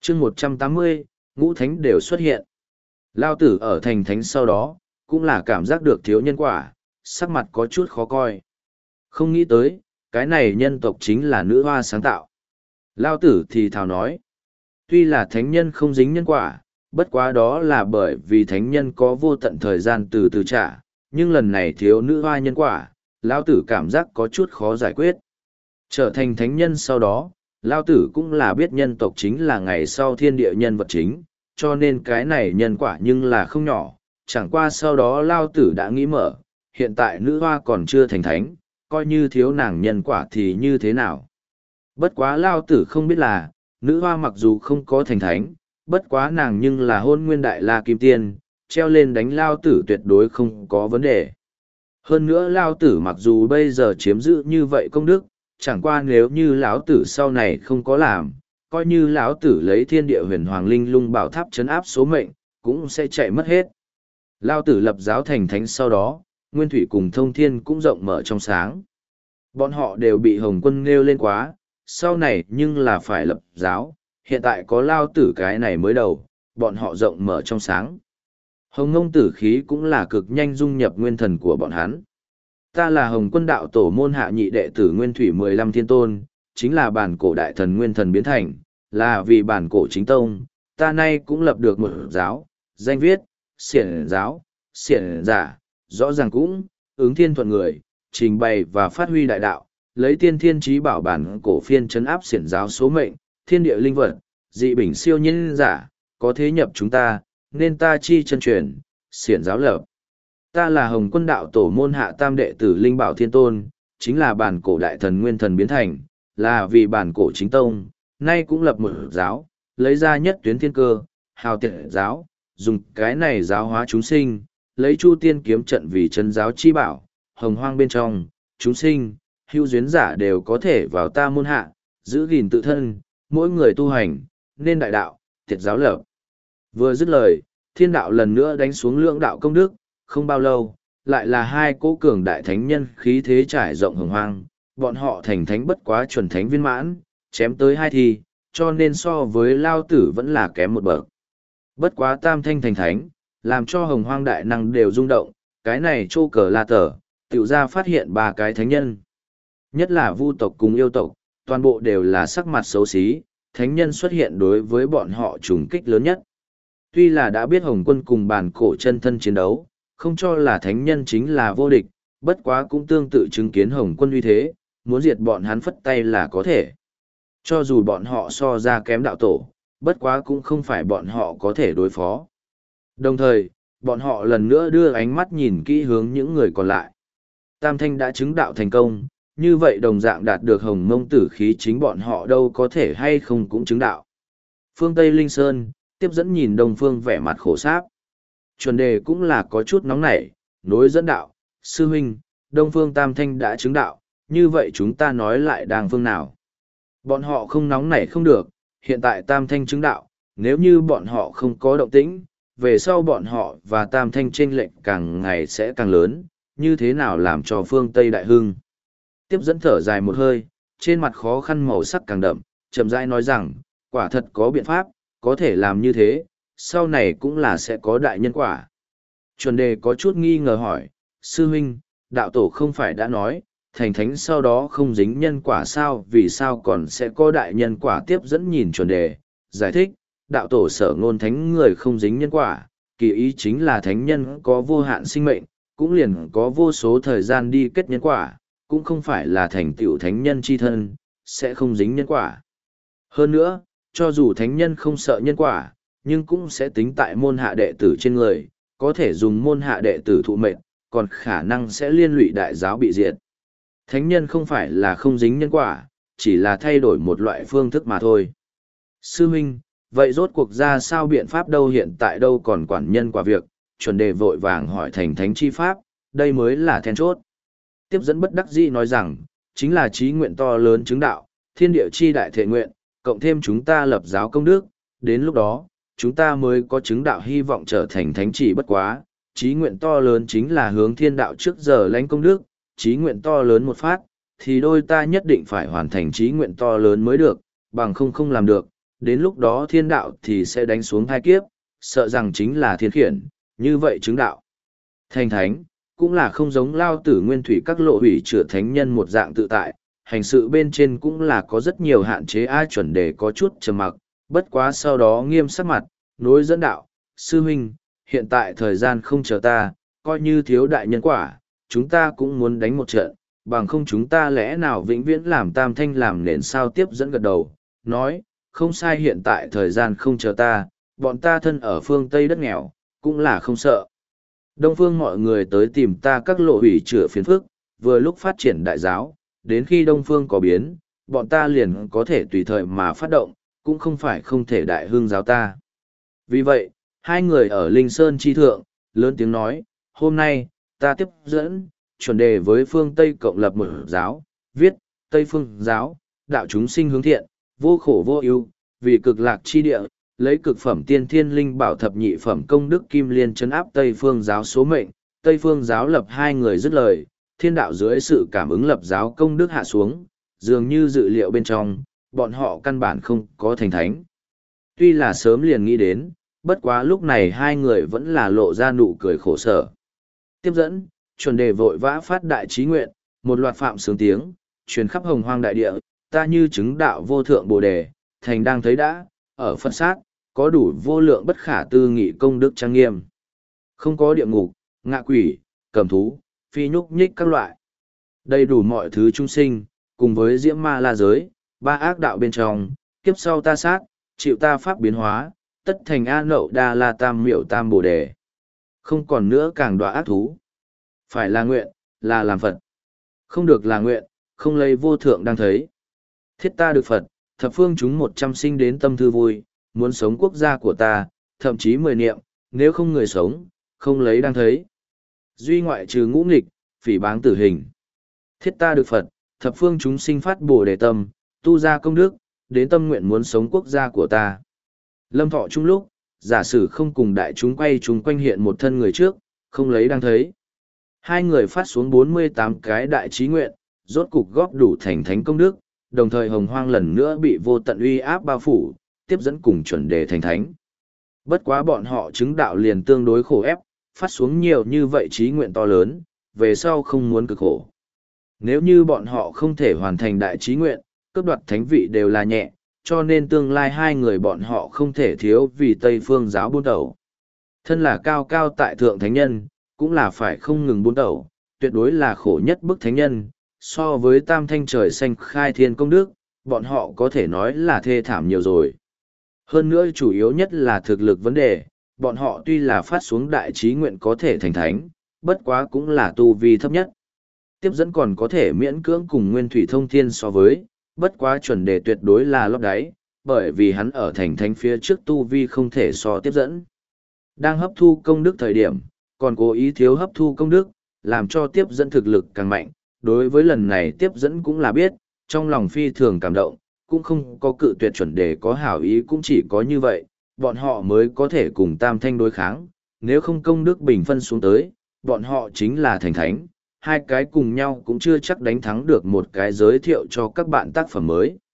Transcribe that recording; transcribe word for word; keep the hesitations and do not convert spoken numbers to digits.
chương một trăm tám mươi, ngũ thánh đều xuất hiện. Lao tử ở thành thánh sau đó, cũng là cảm giác được thiếu nhân quả, sắc mặt có chút khó coi. Không nghĩ tới, cái này nhân tộc chính là nữ hoa sáng tạo. Lao tử thì thào nói, tuy là thánh nhân không dính nhân quả, bất quá đó là bởi vì thánh nhân có vô tận thời gian từ từ trả, nhưng lần này thiếu nữ hoa nhân quả, Lao tử cảm giác có chút khó giải quyết. Trở thành thánh nhân sau đó, Lao tử cũng là biết nhân tộc chính là ngày sau thiên địa nhân vật chính, cho nên cái này nhân quả nhưng là không nhỏ, chẳng qua sau đó Lao tử đã nghĩ mở, hiện tại nữ hoa còn chưa thành thánh, coi như thiếu nàng nhân quả thì như thế nào. Bất quá Lao tử không biết là, nữ hoa mặc dù không có thành thánh, bất quá nàng nhưng là hôn nguyên đại la kim tiên, treo lên đánh Lao tử tuyệt đối không có vấn đề. Hơn nữa Lao tử mặc dù bây giờ chiếm giữ như vậy công đức, chẳng qua nếu như lão tử sau này không có làm, coi như lão tử lấy thiên địa huyền hoàng linh lung bảo tháp chấn áp số mệnh, cũng sẽ chạy mất hết. Lao tử lập giáo thành thánh sau đó, nguyên thủy cùng thông thiên cũng rộng mở trong sáng. Bọn họ đều bị Hồng Quân nêu lên quá, sau này nhưng là phải lập giáo, hiện tại có Lao tử cái này mới đầu, bọn họ rộng mở trong sáng. Hồng Ngông tử khí cũng là cực nhanh dung nhập nguyên thần của bọn hắn. Ta là Hồng Quân đạo tổ môn hạ nhị đệ tử Nguyên Thủy mười lăm Thiên Tôn, chính là bản cổ đại thần nguyên thần biến thành, là vì bản cổ chính tông, ta nay cũng lập được một giáo, danh viết, xiển giáo, xiển giả, rõ ràng cũng, ứng thiên thuận người, trình bày và phát huy đại đạo, lấy tiên thiên trí bảo bản cổ phiên chấn áp xiển giáo số mệnh, thiên địa linh vật, dị bình siêu nhân giả, có thế nhập chúng ta, nên ta chi chân truyền, xiển giáo lập. Ta là Hồng Quân đạo tổ môn hạ tam đệ tử Linh Bảo Thiên Tôn, chính là bản cổ đại thần nguyên thần biến thành, là vì bản cổ chính tông, nay cũng lập một giáo, lấy ra nhất tuyến thiên cơ, hào tiện giáo, dùng cái này giáo hóa chúng sinh, lấy chu tiên kiếm trận vì chân giáo chi bảo, hồng hoang bên trong, chúng sinh, hữu duyến giả đều có thể vào ta môn hạ, giữ gìn tự thân, mỗi người tu hành, nên đại đạo, tiệt giáo lập. Vừa dứt lời, thiên đạo lần nữa đánh xuống lượng đạo công đức, không bao lâu, lại là hai cỗ cường đại thánh nhân khí thế trải rộng hồng hoang, bọn họ thành thánh bất quá chuẩn thánh viên mãn, chém tới hai thi, cho nên so với Lao tử vẫn là kém một bậc. Bất quá tam thanh thành thánh, làm cho hồng hoang đại năng đều rung động, cái này chô cờ la tờ, tiểu ra phát hiện ba cái thánh nhân. Nhất là vu tộc cùng yêu tộc, toàn bộ đều là sắc mặt xấu xí, thánh nhân xuất hiện đối với bọn họ trùng kích lớn nhất. Tuy là đã biết Hồng Quân cùng bản cổ chân thân chiến đấu, không cho là thánh nhân chính là vô địch, bất quá cũng tương tự chứng kiến Hồng Quân uy thế, muốn diệt bọn hắn phất tay là có thể. Cho dù bọn họ so ra kém đạo tổ, bất quá cũng không phải bọn họ có thể đối phó. Đồng thời, bọn họ lần nữa đưa ánh mắt nhìn kỹ hướng những người còn lại. Tam Thanh đã chứng đạo thành công, như vậy đồng dạng đạt được Hồng Mông tử khí chính bọn họ đâu có thể hay không cũng chứng đạo. Phương Tây Linh Sơn, tiếp dẫn nhìn Đông Phương vẻ mặt khổ sáp. Chuẩn đề cũng là có chút nóng nảy, nối dẫn đạo, sư huynh, Đông Phương Tam Thanh đã chứng đạo, như vậy chúng ta nói lại đang phương nào. Bọn họ không nóng nảy không được, hiện tại Tam Thanh chứng đạo, nếu như bọn họ không có động tĩnh, về sau bọn họ và Tam Thanh chênh lệch càng ngày sẽ càng lớn, như thế nào làm cho phương Tây đại hưng. Tiếp dẫn thở dài một hơi, trên mặt khó khăn màu sắc càng đậm, chậm rãi nói rằng, quả thật có biện pháp, có thể làm như thế, sau này cũng là sẽ có đại nhân quả. Chuẩn đề có chút nghi ngờ hỏi, sư huynh, đạo tổ không phải đã nói, thành thánh sau đó không dính nhân quả sao, vì sao còn sẽ có đại nhân quả. Tiếp dẫn nhìn chuẩn đề, giải thích, đạo tổ sở ngôn thánh người không dính nhân quả, kỳ ý chính là thánh nhân có vô hạn sinh mệnh, cũng liền có vô số thời gian đi kết nhân quả, cũng không phải là thành tựu thánh nhân chi thân, sẽ không dính nhân quả. Hơn nữa, cho dù thánh nhân không sợ nhân quả, nhưng cũng sẽ tính tại môn hạ đệ tử trên người, có thể dùng môn hạ đệ tử thụ mệnh, còn khả năng sẽ liên lụy đại giáo bị diệt. Thánh nhân không phải là không dính nhân quả, chỉ là thay đổi một loại phương thức mà thôi. Sư huynh, vậy rốt cuộc ra sao biện pháp đâu, hiện tại đâu còn quản nhân quả việc, chuẩn đề vội vàng hỏi thành thánh chi pháp, đây mới là then chốt. Tiếp dẫn bất đắc dĩ nói rằng, chính là chí nguyện to lớn chứng đạo, thiên địa chi đại thể nguyện, cộng thêm chúng ta lập giáo công đức, đến lúc đó, chúng ta mới có chứng đạo hy vọng trở thành thánh chỉ. Bất quá, chí nguyện to lớn chính là hướng thiên đạo trước giờ lãnh công đức, chí nguyện to lớn một phát, thì đôi ta nhất định phải hoàn thành chí nguyện to lớn mới được, bằng không không làm được, đến lúc đó thiên đạo thì sẽ đánh xuống thai kiếp, sợ rằng chính là thiên khiển, như vậy chứng đạo. Thành thánh, cũng là không giống lao tử nguyên thủy các lộ hủy chữa thánh nhân một dạng tự tại, hành sự bên trên cũng là có rất nhiều hạn chế ai chuẩn đề có chút trầm mặc, bất quá sau đó nghiêm sắc mặt, nối dẫn đạo, sư huynh, hiện tại thời gian không chờ ta, coi như thiếu đại nhân quả, chúng ta cũng muốn đánh một trận, bằng không chúng ta lẽ nào vĩnh viễn làm tam thanh làm nền sao tiếp dẫn gật đầu, nói, không sai hiện tại thời gian không chờ ta, bọn ta thân ở phương Tây đất nghèo, cũng là không sợ. Đông phương mọi người tới tìm ta các lộ hủy chữa phiền phức, vừa lúc phát triển đại giáo, đến khi Đông phương có biến, bọn ta liền có thể tùy thời mà phát động, cũng không phải không thể đại hương giáo ta. Vì vậy, hai người ở Linh Sơn chi thượng, lớn tiếng nói, hôm nay, ta tiếp dẫn, chuẩn đề với phương Tây cộng lập một giáo, viết, Tây phương giáo, đạo chúng sinh hướng thiện, vô khổ vô ưu, vì cực lạc chi địa, lấy cực phẩm tiên thiên linh bảo thập nhị phẩm công đức kim liên chấn áp Tây phương giáo số mệnh, Tây phương giáo lập hai người dứt lời, thiên đạo dưới sự cảm ứng lập giáo công đức hạ xuống, dường như dự liệu bên trong, bọn họ căn bản không có thành thánh. Tuy là sớm liền nghĩ đến, bất quá lúc này hai người vẫn là lộ ra nụ cười khổ sở. Tiếp dẫn, chuẩn đề vội vã phát đại trí nguyện, một loạt phạm sướng tiếng, truyền khắp hồng hoang đại địa, ta như chứng đạo vô thượng bồ đề, thành đang thấy đã, ở Phật sát, có đủ vô lượng bất khả tư nghị công đức trang nghiêm. Không có địa ngục, ngạ quỷ, cầm thú, phi nhúc nhích các loại. Đầy đủ mọi thứ chúng sinh, cùng với diễm ma la giới, ba ác đạo bên trong, kiếp sau ta sát, chịu ta pháp biến hóa, tất thành A Nậu Đa La Tam Miệu Tam Bồ Đề. Không còn nữa càng đọa ác thú. Phải là nguyện, là làm Phật. Không được là nguyện, không lấy vô thượng đang thấy. Thiết ta được Phật, thập phương chúng một trăm sinh đến tâm thư vui, muốn sống quốc gia của ta, thậm chí mười niệm, nếu không người sống, không lấy đang thấy. Duy ngoại trừ ngũ nghịch, phỉ báng tử hình. Thiết ta được Phật, thập phương chúng sinh phát bồ đề tâm, tu ra công đức, đến tâm nguyện muốn sống quốc gia của ta. Lâm thọ chung lúc, giả sử không cùng đại chúng quay chúng quanh hiện một thân người trước, không lấy đang thấy. Hai người phát xuống bốn mươi tám cái đại trí nguyện, rốt cục góp đủ thành thánh công đức, đồng thời hồng hoang lần nữa bị vô tận uy áp bao phủ, tiếp dẫn cùng chuẩn đề thành thánh. Bất quá bọn họ chứng đạo liền tương đối khổ ép, phát xuống nhiều như vậy trí nguyện to lớn, về sau không muốn cực khổ. Nếu như bọn họ không thể hoàn thành đại trí nguyện, cướp đoạt thánh vị đều là nhẹ, cho nên tương lai hai người bọn họ không thể thiếu vì Tây phương giáo buôn tẩu. Thân là cao cao tại thượng thánh nhân, cũng là phải không ngừng buôn tẩu, tuyệt đối là khổ nhất bức thánh nhân, so với tam thanh trời xanh khai thiên công đức, bọn họ có thể nói là thê thảm nhiều rồi. Hơn nữa chủ yếu nhất là thực lực vấn đề, bọn họ tuy là phát xuống đại trí nguyện có thể thành thánh, bất quá cũng là tu vi thấp nhất. Tiếp dẫn còn có thể miễn cưỡng cùng nguyên thủy thông thiên so với, bất quá chuẩn đề tuyệt đối là lót đáy, bởi vì hắn ở thành thánh phía trước tu vi không thể so tiếp dẫn. Đang hấp thu công đức thời điểm, còn cố ý thiếu hấp thu công đức, làm cho tiếp dẫn thực lực càng mạnh. Đối với lần này tiếp dẫn cũng là biết, trong lòng phi thường cảm động, cũng không có cự tuyệt chuẩn đề có hảo ý cũng chỉ có như vậy, bọn họ mới có thể cùng tam thanh đối kháng, nếu không công đức bình phân xuống tới, bọn họ chính là thành thánh, hai cái cùng nhau cũng chưa chắc đánh thắng được một cái giới thiệu cho các bạn tác phẩm mới.